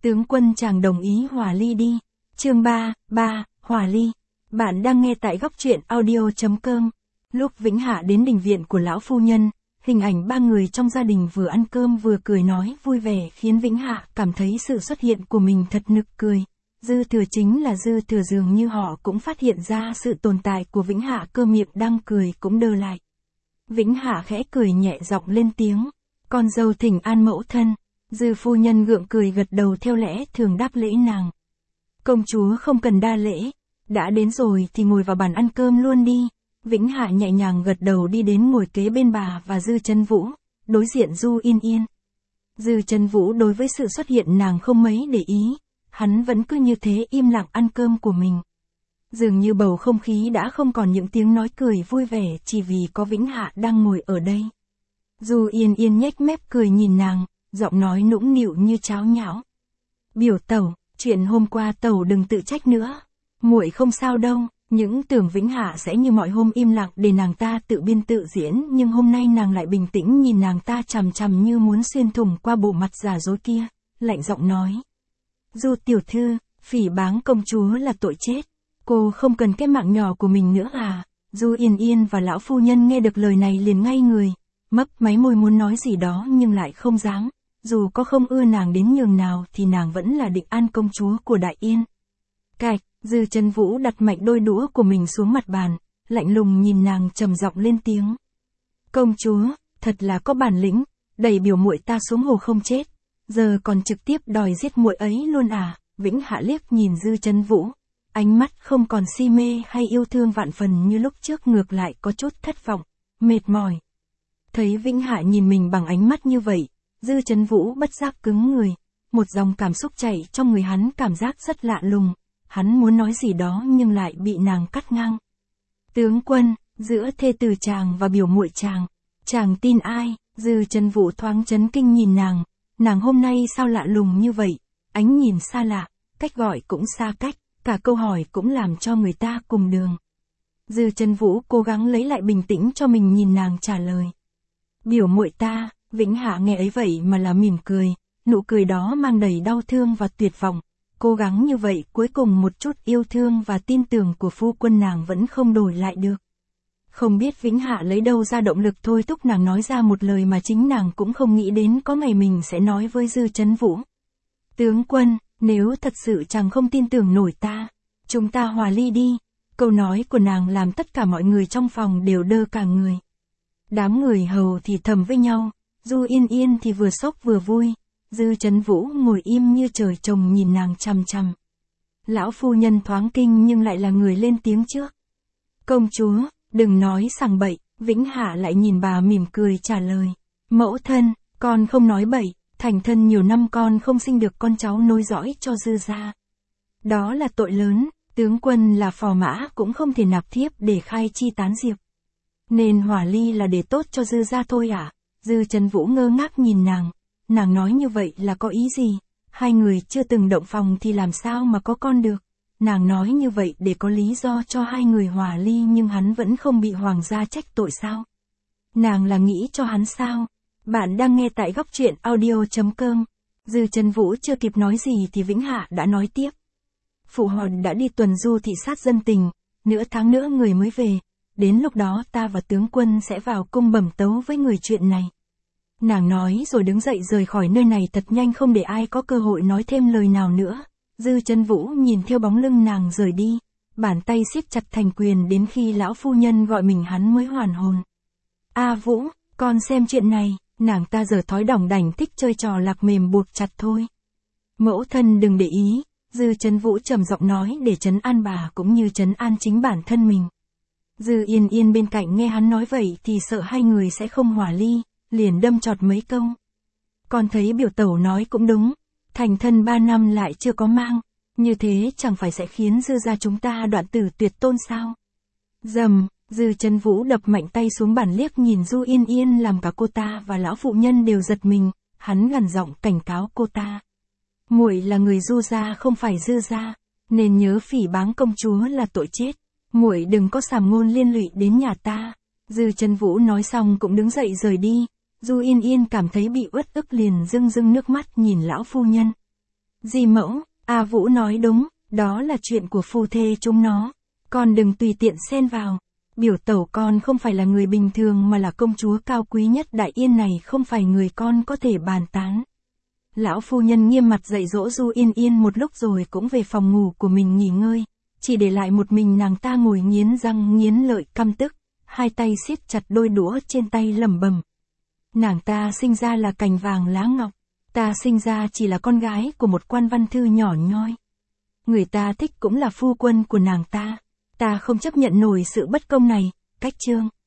Tướng quân chàng đồng ý hòa ly đi. Chương 3, hòa ly. Bạn đang nghe tại góc truyện audio.com. Lúc Vĩnh Hạ đến đình viện của lão phu nhân, hình ảnh ba người trong gia đình vừa ăn cơm vừa cười nói vui vẻ khiến Vĩnh Hạ cảm thấy sự xuất hiện của mình thật nực cười. Dư Thừa chính là Dư Thừa, dường như họ cũng phát hiện ra sự tồn tại của Vĩnh Hạ, cơ miệng đang cười cũng đơ lại. Vĩnh Hạ khẽ cười nhẹ giọng lên tiếng, con dâu thỉnh an mẫu thân. Dư phu nhân gượng cười gật đầu theo lẽ thường đáp lễ nàng. Công chúa không cần đa lễ, đã đến rồi thì ngồi vào bàn ăn cơm luôn đi. Vĩnh Hạ nhẹ nhàng gật đầu đi đến ngồi kế bên bà và Dư Chân Vũ, đối diện Du Yên Yên. Dư Chân Vũ đối với sự xuất hiện nàng không mấy để ý, hắn vẫn cứ như thế im lặng ăn cơm của mình. Dường như bầu không khí đã không còn những tiếng nói cười vui vẻ chỉ vì có Vĩnh Hạ đang ngồi ở đây. Du Yên Yên nhếch mép cười nhìn nàng, giọng nói nũng nịu như cháo nhão. Biểu tẩu, chuyện hôm qua tẩu đừng tự trách nữa. Muội không sao đâu. Những tưởng Vĩnh Hạ sẽ như mọi hôm im lặng để nàng ta tự biên tự diễn, nhưng hôm nay nàng lại bình tĩnh nhìn nàng ta chằm chằm như muốn xuyên thủng qua bộ mặt giả dối kia, lạnh giọng nói. Du tiểu thư, phỉ báng công chúa là tội chết. Cô không cần cái mạng nhỏ của mình nữa à? Du Yên Yên và lão phu nhân nghe được lời này liền ngay người, mấp máy môi muốn nói gì đó nhưng lại không dám. Dù có không ưa nàng đến nhường nào thì nàng vẫn là Định An công chúa của Đại Yên. Cạch, Dư Chân Vũ đặt mạnh đôi đũa của mình xuống mặt bàn, lạnh lùng nhìn nàng trầm giọng lên tiếng. Công chúa, thật là có bản lĩnh, đẩy biểu muội ta xuống hồ không chết, giờ còn trực tiếp đòi giết muội ấy luôn à? Vĩnh Hạ liếc nhìn Dư Chân Vũ, ánh mắt không còn si mê hay yêu thương vạn phần như lúc trước, ngược lại có chút thất vọng, mệt mỏi. Thấy Vĩnh Hạ nhìn mình bằng ánh mắt như vậy, Dư Chân Vũ bất giác cứng người, một dòng cảm xúc chảy trong người hắn, cảm giác rất lạ lùng. Hắn muốn nói gì đó nhưng lại bị nàng cắt ngang. Tướng quân, giữa thê tử chàng và biểu muội chàng tin ai? Dư Chân Vũ thoáng chấn kinh nhìn nàng hôm nay sao lạ lùng như vậy, ánh nhìn xa lạ, cách gọi cũng xa cách, cả câu hỏi cũng làm cho người ta cùng đường. Dư Chân Vũ cố gắng lấy lại bình tĩnh cho mình, nhìn nàng trả lời. Biểu muội ta. Vĩnh Hạ nghe ấy vậy mà là mỉm cười, nụ cười đó mang đầy đau thương và tuyệt vọng. Cố gắng như vậy cuối cùng một chút yêu thương và tin tưởng của phu quân nàng vẫn không đổi lại được. Không biết Vĩnh Hạ lấy đâu ra động lực thôi thúc nàng nói ra một lời mà chính nàng cũng không nghĩ đến có ngày mình sẽ nói với Dư Chân Vũ. Tướng quân, nếu thật sự chàng không tin tưởng nổi ta, chúng ta hòa ly đi. Câu nói của nàng làm tất cả mọi người trong phòng đều đơ cả người. Đám người hầu thì thầm với nhau, Du Yên Yên thì vừa sốc vừa vui. Dư Chân Vũ ngồi im như trời trồng nhìn nàng chằm chằm. Lão phu nhân thoáng kinh nhưng lại là người lên tiếng trước. Công chúa, đừng nói sằng bậy. Vĩnh Hạ lại nhìn bà mỉm cười trả lời. Mẫu thân, con không nói bậy, thành thân nhiều năm con không sinh được con cháu nối dõi cho Dư gia. Đó là tội lớn, tướng quân là phò mã cũng không thể nạp thiếp để khai chi tán diệp. Nên hòa ly là để tốt cho Dư gia thôi à? Dư Chân Vũ ngơ ngác nhìn nàng nói như vậy là có ý gì? Hai người chưa từng động phòng thì làm sao mà có con được? Nàng nói như vậy để có lý do cho hai người hòa ly nhưng hắn vẫn không bị hoàng gia trách tội sao? Nàng là nghĩ cho hắn sao? Bạn đang nghe tại góc truyện audio.com. Dư Chân Vũ chưa kịp nói gì thì Vĩnh Hạ đã nói tiếp. Phụ hoàng đã đi tuần du thị sát dân tình, nửa tháng nữa người mới về. Đến lúc đó ta và tướng quân sẽ vào cung bẩm tấu với người chuyện này. Nàng nói rồi đứng dậy rời khỏi nơi này thật nhanh, không để ai có cơ hội nói thêm lời nào nữa. Dư Chân Vũ nhìn theo bóng lưng nàng rời đi, bàn tay siết chặt thành quyền đến khi lão phu nhân gọi mình hắn mới hoàn hồn. A Vũ, con xem chuyện này, nàng ta giờ thói đỏng đảnh thích chơi trò lạc mềm buộc chặt thôi. Mẫu thân đừng để ý, Dư Chân Vũ trầm giọng nói để trấn an bà cũng như trấn an chính bản thân mình. Dư Yên Yên bên cạnh nghe hắn nói vậy thì sợ hai người sẽ không hòa ly, liền đâm chọt mấy câu. Con thấy biểu tẩu nói cũng đúng, thành thân 3 năm lại chưa có mang, như thế chẳng phải sẽ khiến Dư gia chúng ta đoạn tử tuyệt tôn sao? Dầm, Dư Chân Vũ đập mạnh tay xuống bàn liếc nhìn Du Yên Yên làm cả cô ta và lão phụ nhân đều giật mình, hắn gằn giọng cảnh cáo cô ta. Muội là người Du gia không phải Dư gia, nên nhớ phỉ báng công chúa là tội chết. Muội đừng có sàm ngôn liên lụy đến nhà ta. Dư Chân Vũ nói xong cũng đứng dậy rời đi. Du Yên Yên cảm thấy bị uất ức liền rưng rưng nước mắt nhìn lão phu nhân. Di mẫu, A Vũ nói đúng, đó là chuyện của phu thê chúng nó. Con đừng tùy tiện xen vào. Biểu tẩu con không phải là người bình thường mà là công chúa cao quý nhất Đại Yên này, không phải người con có thể bàn tán. Lão phu nhân nghiêm mặt dạy dỗ Du Yên Yên một lúc rồi cũng về phòng ngủ của mình nghỉ ngơi, chỉ để lại một mình nàng ta ngồi nghiến răng nghiến lợi căm tức, hai tay siết chặt đôi đũa trên tay lẩm bẩm. Nàng ta sinh ra là cành vàng lá ngọc, ta sinh ra chỉ là con gái của một quan văn thư nhỏ nhoi. Người ta thích cũng là phu quân của nàng ta không chấp nhận nổi sự bất công này, cách chương.